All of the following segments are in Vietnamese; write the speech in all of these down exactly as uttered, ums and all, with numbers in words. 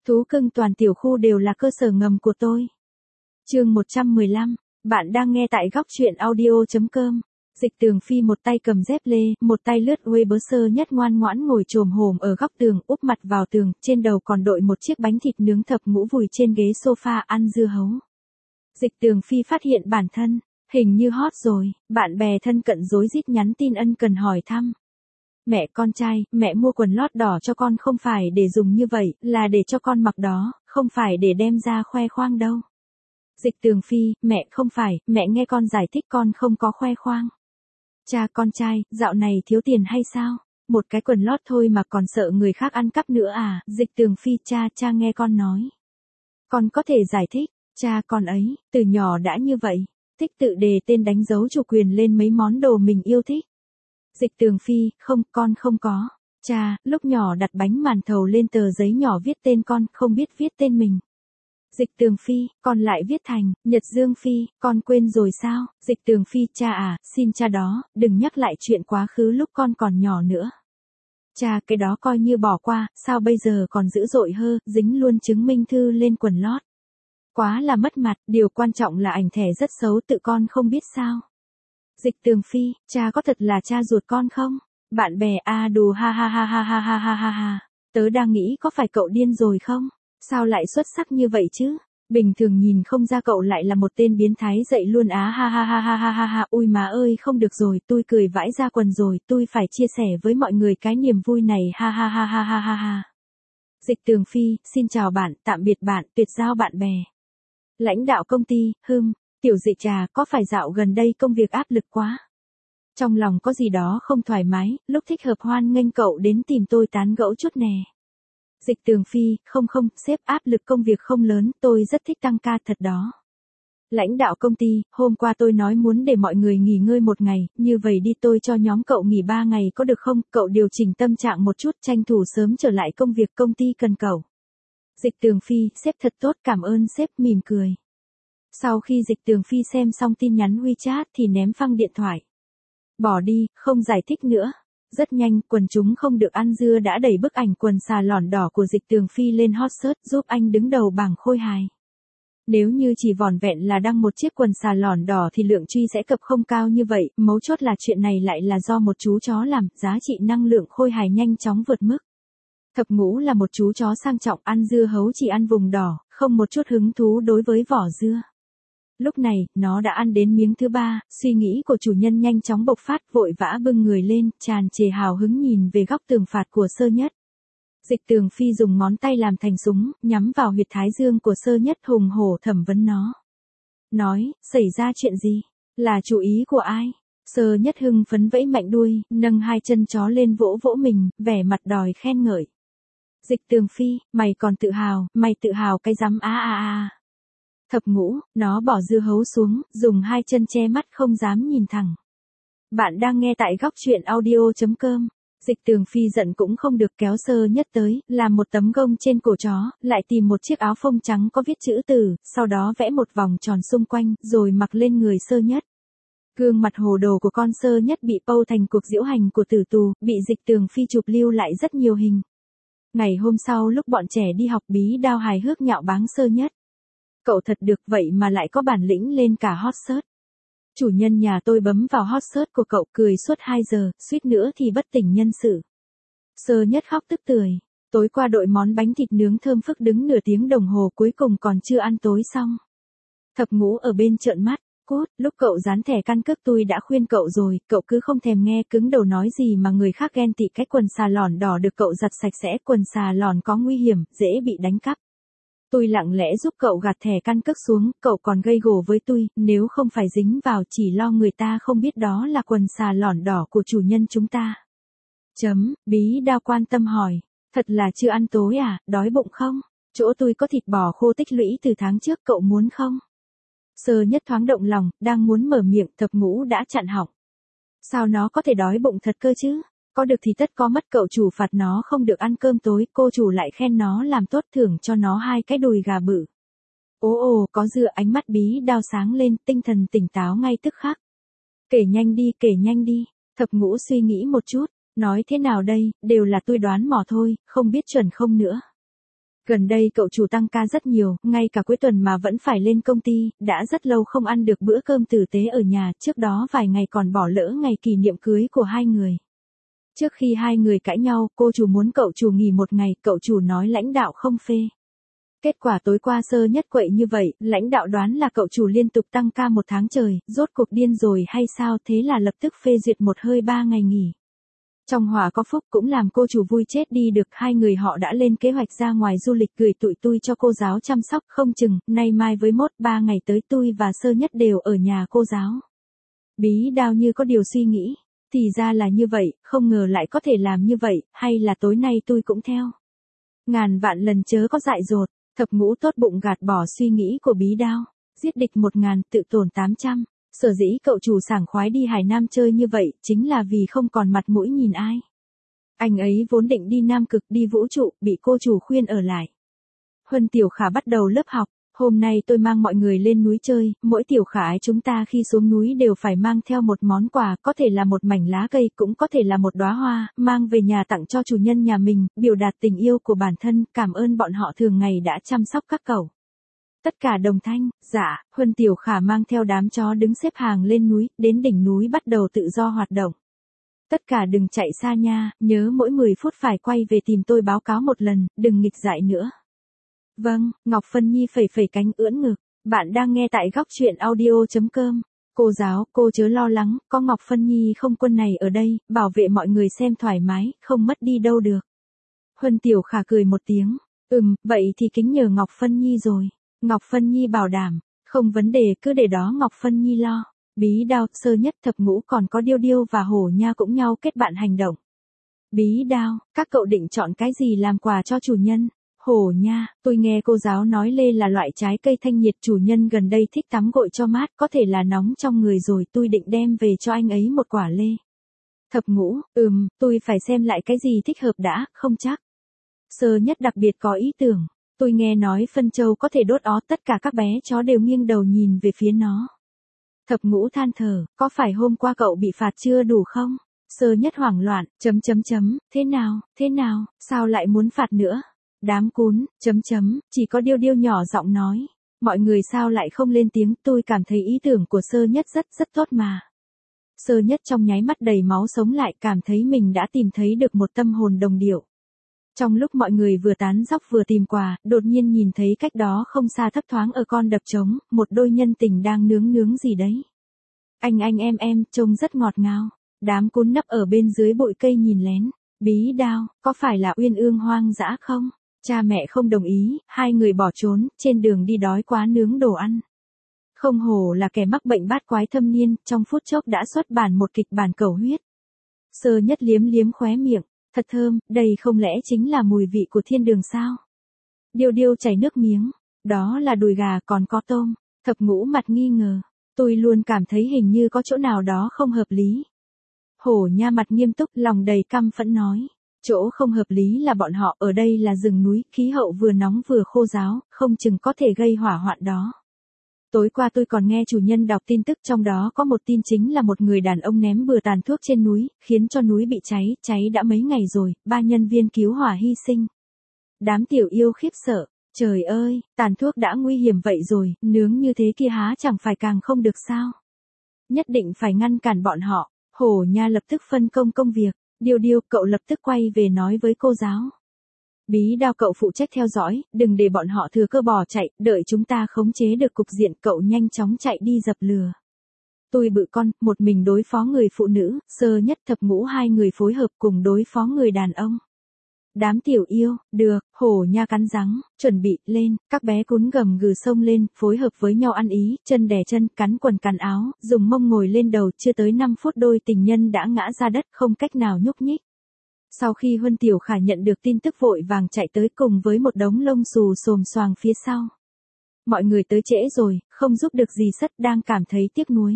Thú cưng toàn tiểu khu đều là cơ sở ngầm của tôi. Chương một trăm mười lăm, bạn đang nghe tại góc truyện audio chấm com. Dịch Tường Phi một tay cầm dép lê, một tay lướt Weibo. Sơ Nhất ngoan ngoãn ngồi chồm hổm ở góc tường, úp mặt vào tường, trên đầu còn đội một chiếc bánh thịt nướng thập ngũ vùi trên ghế sofa ăn dưa hấu. Dịch Tường Phi phát hiện bản thân, hình như hot rồi, bạn bè thân cận rối rít nhắn tin ân cần hỏi thăm. Mẹ con trai, mẹ mua quần lót đỏ cho con không phải để dùng như vậy, là để cho con mặc đó, không phải để đem ra khoe khoang đâu. Dịch Tường Phi, mẹ không phải, mẹ nghe con giải thích con không có khoe khoang. Cha con trai, dạo này thiếu tiền hay sao? Một cái quần lót thôi mà còn sợ người khác ăn cắp nữa à? Dịch Tường Phi, cha, cha nghe con nói. Con có thể giải thích, cha con ấy, từ nhỏ đã như vậy, thích tự đề tên đánh dấu chủ quyền lên mấy món đồ mình yêu thích. Dịch Tường Phi, không, con không có. Cha, lúc nhỏ đặt bánh màn thầu lên tờ giấy nhỏ viết tên con, không biết viết tên mình. Dịch Tường Phi, con lại viết thành, Nhật Dương Phi, con quên rồi sao? Dịch Tường Phi, cha à, xin cha đó, đừng nhắc lại chuyện quá khứ lúc con còn nhỏ nữa. Cha, cái đó coi như bỏ qua, sao bây giờ còn dữ dội hơ, dính luôn chứng minh thư lên quần lót. Quá là mất mặt, điều quan trọng là ảnh thẻ rất xấu, tự con không biết sao. Dịch Tường Phi, cha có thật là cha ruột con không? Bạn bè a đù ha ha ha ha ha ha ha ha ha. Tớ đang nghĩ có phải cậu điên rồi không? Sao lại xuất sắc như vậy chứ? Bình thường nhìn không ra cậu lại là một tên biến thái dậy luôn á ha ha ha ha ha ha ha. Ui má ơi, không được rồi, tôi cười vãi ra quần rồi, tôi phải chia sẻ với mọi người cái niềm vui này ha ha ha ha ha ha ha. Dịch Tường Phi, xin chào bạn, tạm biệt bạn, tuyệt giao bạn bè. Lãnh đạo công ty, hừm, tiểu dị trà, có phải dạo gần đây công việc áp lực quá? Trong lòng có gì đó không thoải mái, lúc thích hợp hoan nghênh cậu đến tìm tôi tán gẫu chút nè. Dịch Tường Phi, không không, sếp áp lực công việc không lớn, tôi rất thích tăng ca thật đó. Lãnh đạo công ty, hôm qua tôi nói muốn để mọi người nghỉ ngơi một ngày, như vậy đi tôi cho nhóm cậu nghỉ ba ngày có được không? Cậu điều chỉnh tâm trạng một chút, tranh thủ sớm trở lại công việc, công ty cần cậu. Dịch Tường Phi, sếp thật tốt, cảm ơn sếp, mỉm cười. Sau khi Dịch Tường Phi xem xong tin nhắn WeChat thì ném phăng điện thoại. Bỏ đi, không giải thích nữa. Rất nhanh, quần chúng không được ăn dưa đã đẩy bức ảnh quần xà lỏn đỏ của Dịch Tường Phi lên hot search giúp anh đứng đầu bảng khôi hài. Nếu như chỉ vỏn vẹn là đăng một chiếc quần xà lỏn đỏ thì lượng truy sẽ cập không cao như vậy, mấu chốt là chuyện này lại là do một chú chó làm, giá trị năng lượng khôi hài nhanh chóng vượt mức. Thập Ngũ là một chú chó sang trọng, ăn dưa hấu chỉ ăn vùng đỏ, không một chút hứng thú đối với vỏ dưa. Lúc này, nó đã ăn đến miếng thứ ba, suy nghĩ của chủ nhân nhanh chóng bộc phát, vội vã bưng người lên, tràn trề hào hứng nhìn về góc tường phạt của Sơ Nhất. Dịch Tường Phi dùng ngón tay làm thành súng, nhắm vào huyệt thái dương của Sơ Nhất, hùng hổ thẩm vấn nó. Nói, xảy ra chuyện gì? Là chủ ý của ai? Sơ Nhất hưng phấn vẫy mạnh đuôi, nâng hai chân chó lên vỗ vỗ mình, vẻ mặt đòi khen ngợi. Dịch Tường Phi, mày còn tự hào, mày tự hào cái rắm á a a. Thập Ngũ, nó bỏ dưa hấu xuống, dùng hai chân che mắt không dám nhìn thẳng. Bạn đang nghe tại góc truyện audio chấm com. Dịch Tường Phi giận cũng không được, kéo Sơ Nhất tới, làm một tấm gông trên cổ chó, lại tìm một chiếc áo phông trắng có viết chữ từ, sau đó vẽ một vòng tròn xung quanh, rồi mặc lên người Sơ Nhất. Gương mặt hồ đồ của con Sơ Nhất bị pâu thành cuộc diễu hành của tử tù, bị Dịch Tường Phi chụp lưu lại rất nhiều hình. Ngày hôm sau lúc bọn trẻ đi học, Bí Đao hài hước nhạo báng Sơ Nhất. Cậu thật được, vậy mà lại có bản lĩnh lên cả hot search. Chủ nhân nhà tôi bấm vào hot search của cậu, cười suốt hai giờ, suýt nữa thì bất tỉnh nhân sự. Sơ Nhất khóc tức tưởi. Tối qua đội món bánh thịt nướng thơm phức đứng nửa tiếng đồng hồ cuối cùng còn chưa ăn tối xong. Thập Ngũ ở bên trợn mắt, cút, lúc cậu dán thẻ căn cước tôi đã khuyên cậu rồi, cậu cứ không thèm nghe, cứng đầu nói gì mà người khác ghen tị cái quần xà lỏn đỏ được cậu giặt sạch sẽ, quần xà lỏn có nguy hiểm, dễ bị đánh cắp. Tôi lặng lẽ giúp cậu gạt thẻ căn cước xuống, cậu còn gây gổ với tôi, nếu không phải dính vào chỉ lo người ta không biết đó là quần xà lỏn đỏ của chủ nhân chúng ta. Chấm, Bí Đao quan tâm hỏi, thật là chưa ăn tối à, đói bụng không? Chỗ tôi có thịt bò khô tích lũy từ tháng trước, cậu muốn không? Sơ Nhất thoáng động lòng, đang muốn mở miệng, Thập Ngũ đã chặn họng. Sao nó có thể đói bụng thật cơ chứ? Có được thì tất có mất, cậu chủ phạt nó không được ăn cơm tối, cô chủ lại khen nó làm tốt, thưởng cho nó hai cái đùi gà bự. Ồ ồ, có dựa, ánh mắt Bí Đao sáng lên, tinh thần tỉnh táo ngay tức khắc. Kể nhanh đi, kể nhanh đi. Thập Ngũ suy nghĩ một chút, nói thế nào đây, đều là tôi đoán mò thôi, không biết chuẩn không nữa. Gần đây cậu chủ tăng ca rất nhiều, ngay cả cuối tuần mà vẫn phải lên công ty, đã rất lâu không ăn được bữa cơm tử tế ở nhà, trước đó vài ngày còn bỏ lỡ ngày kỷ niệm cưới của hai người. Trước khi hai người cãi nhau, cô chủ muốn cậu chủ nghỉ một ngày, cậu chủ nói lãnh đạo không phê. Kết quả tối qua Sơ Nhất quậy như vậy, lãnh đạo đoán là cậu chủ liên tục tăng ca một tháng trời, rốt cuộc điên rồi hay sao, thế là lập tức phê duyệt một hơi ba ngày nghỉ. Trong hòa có phúc cũng làm cô chủ vui chết đi được, hai người họ đã lên kế hoạch ra ngoài du lịch gửi tụi tui cho cô giáo chăm sóc, không chừng, nay mai với mốt ba ngày tới tui và Sơ Nhất đều ở nhà cô giáo. Bí Đao như có điều suy nghĩ, thì ra là như vậy, không ngờ lại có thể làm như vậy, hay là tối nay tui cũng theo. Ngàn vạn lần chớ có dại dột, Thập Ngũ tốt bụng gạt bỏ suy nghĩ của Bí Đao, giết địch một ngàn, tự tổn tám trăm. Sở dĩ cậu chủ sảng khoái đi Hải Nam chơi như vậy, chính là vì không còn mặt mũi nhìn ai. Anh ấy vốn định đi Nam Cực, đi vũ trụ, bị cô chủ khuyên ở lại. Huân Tiểu Khả bắt đầu lớp học, hôm nay tôi mang mọi người lên núi chơi, mỗi Tiểu Khả ái chúng ta khi xuống núi đều phải mang theo một món quà, có thể là một mảnh lá cây, cũng có thể là một đóa hoa, mang về nhà tặng cho chủ nhân nhà mình, biểu đạt tình yêu của bản thân, cảm ơn bọn họ thường ngày đã chăm sóc các cậu. Tất cả đồng thanh, dạ, Huân Tiểu Khả mang theo đám chó đứng xếp hàng lên núi, đến đỉnh núi bắt đầu tự do hoạt động. Tất cả đừng chạy xa nha, nhớ mỗi mười phút phải quay về tìm tôi báo cáo một lần, đừng nghịch dại nữa. Vâng, Ngọc Phân Nhi phẩy phẩy cánh ưỡn ngực, bạn đang nghe tại góc truyện audio chấm com. Cô giáo, cô chớ lo lắng, có Ngọc Phân Nhi không quân này ở đây, bảo vệ mọi người xem thoải mái, không mất đi đâu được. Huân Tiểu Khả cười một tiếng, ừm, vậy thì kính nhờ Ngọc Phân Nhi rồi. Ngọc Phân Nhi bảo đảm, không vấn đề, cứ để đó Ngọc Phân Nhi lo. Bí Đao, Sơ Nhất, Thập Ngũ còn có Điêu Điêu và Hổ Nha cũng nhau kết bạn hành động. Bí Đao, các cậu định chọn cái gì làm quà cho chủ nhân? Hổ Nha, tôi nghe cô giáo nói lê là loại trái cây thanh nhiệt, chủ nhân gần đây thích tắm gội cho mát, có thể là nóng trong người rồi, tôi định đem về cho anh ấy một quả lê. Thập Ngũ, ừm, tôi phải xem lại cái gì thích hợp đã, không chắc. Sơ Nhất đặc biệt có ý tưởng. Tôi nghe nói phân châu có thể đốt ó, tất cả các bé chó đều nghiêng đầu nhìn về phía nó. Thập Ngũ than thở, có phải hôm qua cậu bị phạt chưa đủ không? Sơ Nhất hoảng loạn, chấm chấm chấm, thế nào, thế nào, sao lại muốn phạt nữa? Đám cún, chấm chấm, chỉ có Điêu Điêu nhỏ giọng nói. Mọi người sao lại không lên tiếng, tôi cảm thấy ý tưởng của Sơ Nhất rất rất tốt mà. Sơ Nhất trong nháy mắt đầy máu sống lại, cảm thấy mình đã tìm thấy được một tâm hồn đồng điệu. Trong lúc mọi người vừa tán dóc vừa tìm quà, đột nhiên nhìn thấy cách đó không xa thấp thoáng ở con đập trống, một đôi nhân tình đang nướng nướng gì đấy. Anh anh em em, trông rất ngọt ngào. Đám cún nấp ở bên dưới bụi cây nhìn lén. Bí Đao, có phải là uyên ương hoang dã không? Cha mẹ không đồng ý, hai người bỏ trốn, trên đường đi đói quá nướng đồ ăn. Không hổ là kẻ mắc bệnh bát quái thâm niên, trong phút chốc đã xuất bản một kịch bản cầu huyết. Sơ Nhất liếm liếm khóe miệng. Thật thơm, đây không lẽ chính là mùi vị của thiên đường sao? Điêu Điêu chảy nước miếng, đó là đùi gà còn có tôm. Thập Ngũ mặt nghi ngờ, tôi luôn cảm thấy hình như có chỗ nào đó không hợp lý. Hổ Nha mặt nghiêm túc, lòng đầy căm phẫn nói, chỗ không hợp lý là bọn họ ở đây là rừng núi, khí hậu vừa nóng vừa khô ráo, không chừng có thể gây hỏa hoạn đó. Tối qua tôi còn nghe chủ nhân đọc tin tức, trong đó có một tin chính là một người đàn ông ném bừa tàn thuốc trên núi, khiến cho núi bị cháy, cháy đã mấy ngày rồi, ba nhân viên cứu hỏa hy sinh. Đám tiểu yêu khiếp sợ, trời ơi, tàn thuốc đã nguy hiểm vậy rồi, nướng như thế kia há chẳng phải càng không được sao. Nhất định phải ngăn cản bọn họ. Hổ Nha lập tức phân công công việc, Điêu Điêu cậu lập tức quay về nói với cô giáo. Bí Đao cậu phụ trách theo dõi, đừng để bọn họ thừa cơ bỏ chạy, đợi chúng ta khống chế được cục diện cậu nhanh chóng chạy đi dập lửa. Tôi bự con, một mình đối phó người phụ nữ, Sơ Nhất Thập Ngũ hai người phối hợp cùng đối phó người đàn ông. Đám tiểu yêu, được, Hổ Nha cắn răng, chuẩn bị, lên, các bé cún gầm gừ xông lên, phối hợp với nhau ăn ý, chân đè chân, cắn quần cắn áo, dùng mông ngồi lên đầu, chưa tới năm phút đôi tình nhân đã ngã ra đất, không cách nào nhúc nhích. Sau khi Huân Tiểu Khả nhận được tin tức vội vàng chạy tới cùng với một đống lông xù xồm xoàng phía sau. Mọi người tới trễ rồi, không giúp được gì sất, đang cảm thấy tiếc nuối.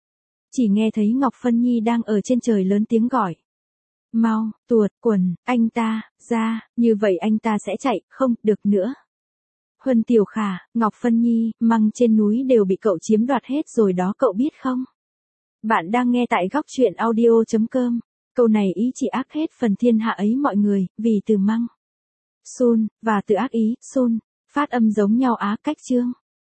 Chỉ nghe thấy Ngọc Phân Nhi đang ở trên trời lớn tiếng gọi. Mau, tuột, quần, anh ta, ra, như vậy anh ta sẽ chạy, không, được nữa. Huân Tiểu Khả, Ngọc Phân Nhi, măng trên núi đều bị cậu chiếm đoạt hết rồi đó cậu biết không? Bạn đang nghe tại góc truyện audio chấm com. Câu này ý chỉ ác hết phần thiên hạ ấy mọi người, vì từ măng. Sun, và từ ác ý, Sun, phát âm giống nhau á, cách chương.